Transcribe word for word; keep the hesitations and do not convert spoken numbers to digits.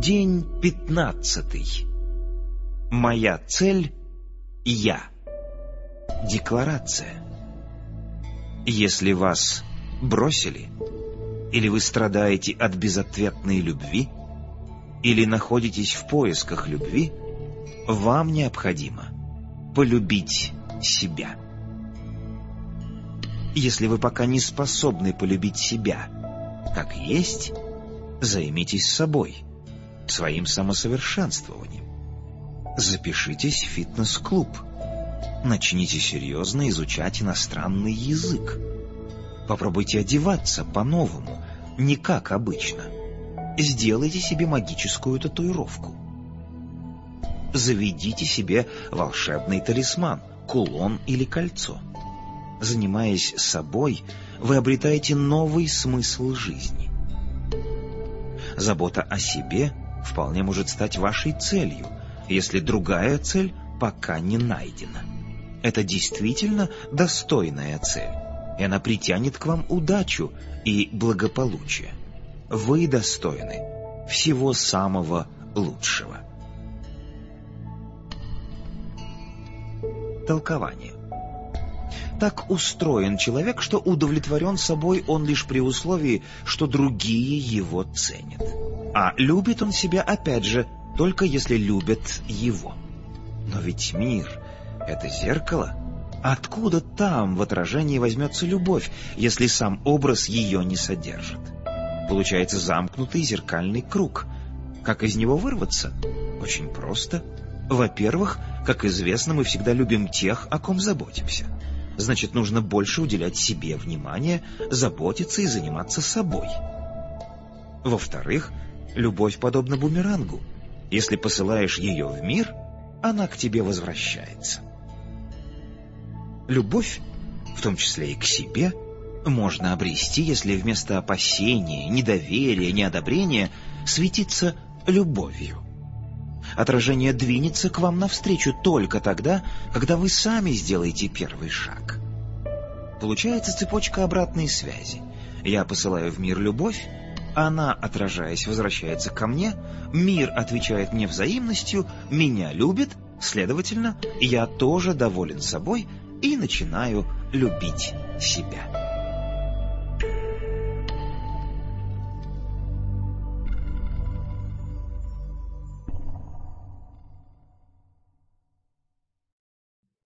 День пятнадцатый. Моя цель — я. Декларация. Если вас бросили, или вы страдаете от безответной любви, или находитесь в поисках любви, вам необходимо полюбить себя. Если вы пока не способны полюбить себя как есть, займитесь собой, своим самосовершенствованием. Запишитесь в фитнес-клуб. Начните серьезно изучать иностранный язык. Попробуйте одеваться по-новому, не как обычно. Сделайте себе магическую татуировку. Заведите себе волшебный талисман, кулон или кольцо. Занимаясь собой, вы обретаете новый смысл жизни. Забота о себе вполне может стать вашей целью, если другая цель пока не найдена. Это действительно достойная цель, и она притянет к вам удачу и благополучие. Вы достойны всего самого лучшего. Толкование. Так устроен человек, что удовлетворен собой он лишь при условии, что другие его ценят. А любит он себя, опять же, только если любят его. Но ведь мир — это зеркало. Откуда там в отражении возьмется любовь, если сам образ ее не содержит? Получается замкнутый зеркальный круг. Как из него вырваться? Очень просто. Во-первых, как известно, мы всегда любим тех, о ком заботимся. Значит, нужно больше уделять себе внимание, заботиться и заниматься собой. Во-вторых, любовь подобна бумерангу. Если посылаешь ее в мир, она к тебе возвращается. Любовь, в том числе и к себе, можно обрести, если вместо опасения, недоверия, неодобрения светиться любовью. Отражение двинется к вам навстречу только тогда, когда вы сами сделаете первый шаг. Получается цепочка обратной связи. Я посылаю в мир любовь, она, отражаясь, возвращается ко мне, мир отвечает мне взаимностью, меня любит, следовательно, я тоже доволен собой и начинаю любить себя.